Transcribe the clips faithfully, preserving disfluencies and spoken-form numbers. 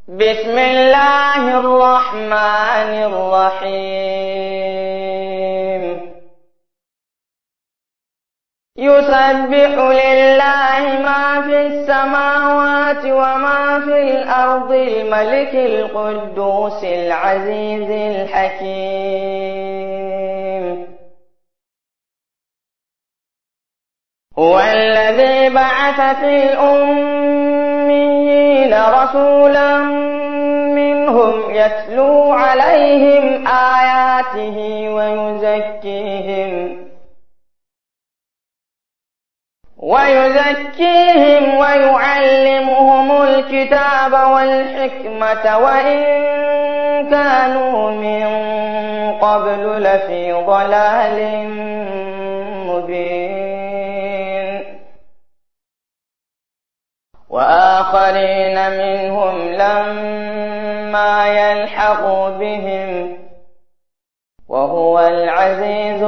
بسم الله الرحمن الرحيم يسبح لله ما في السماوات وما في الأرض الملك القدوس العزيز الحكيم هو الذي بعث في الأميين رسولا منهم يتلو عليهم آياته ويزكيهم ويزكيهم ويعلمهم الكتاب والحكمة وإن كانوا من قبل لفي ضلال مبين وآخرين منهم لما يلحقوا بهم وهو العزيز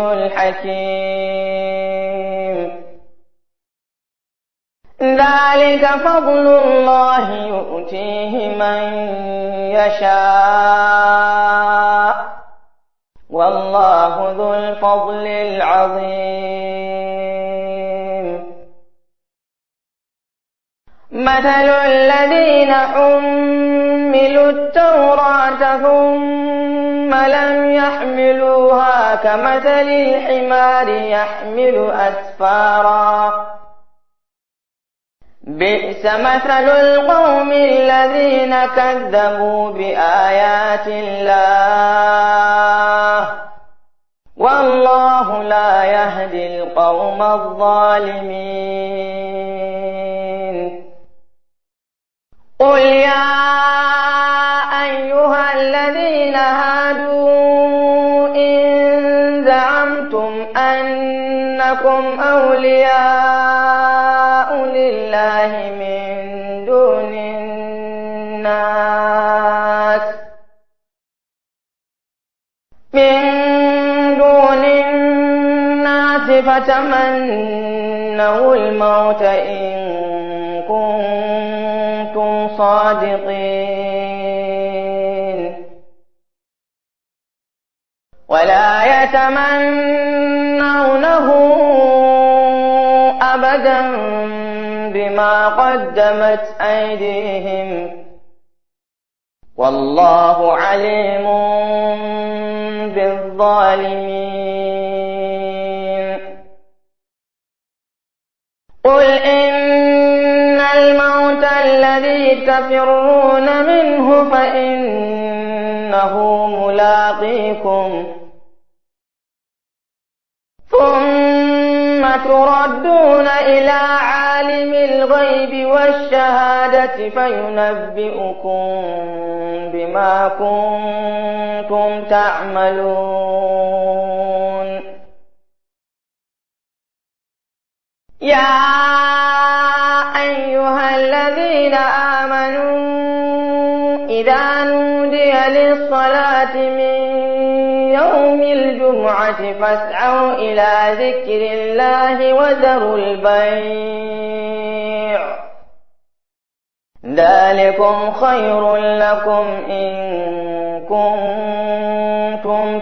الحكيم ذلك فضل الله يؤتيه من يشاء والله ذو الفضل العظيم مثل الذين حملوا التوراة ثم لم يحملوها كمثل الحمار يحمل أسفارا بئس مثل القوم الذين كذبوا بآيات الله والله لا يهدي القوم الظالمين قل يا أيها الذين هادوا إن زعمتم أنكم أولياء لله من دون الناس من دون الناس فتمنوا الموت إن كنتم صادقين ولا يتمنونه أبدا بما قدمت أيديهم والله عليم بالظالمين قل إن الموت الذي تفرون منه فإنه ملاقيكم ثم تردون إلى عالم الغيب والشهادة فينبئكم بما كنتم تعملون يا أيها الذين آمنوا إذا نودي للصلاة من يوم الجمعة فاسعوا إلى ذكر الله وذروا البيع ذلكم خير لكم إن كنتم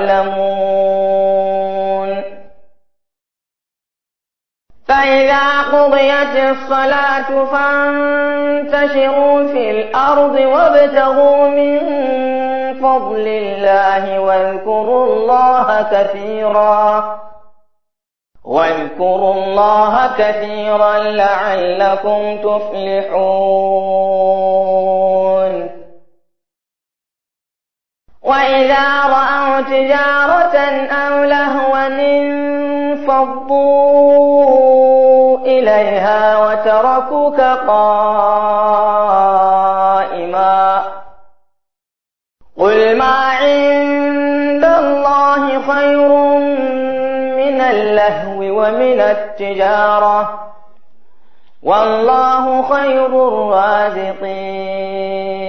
تعلمون فإذا قضيت الصلاة فانتشروا في الأرض وابتغوا من فضل الله واذكروا الله كثيرا واذكروا الله كثيرا لعلكم تفلحون وإذا رأوا تجارة أو لهوا انفضوا إليها وتركوك قائما قل ما عند الله خير من اللهو ومن التجارة والله خير الرازقين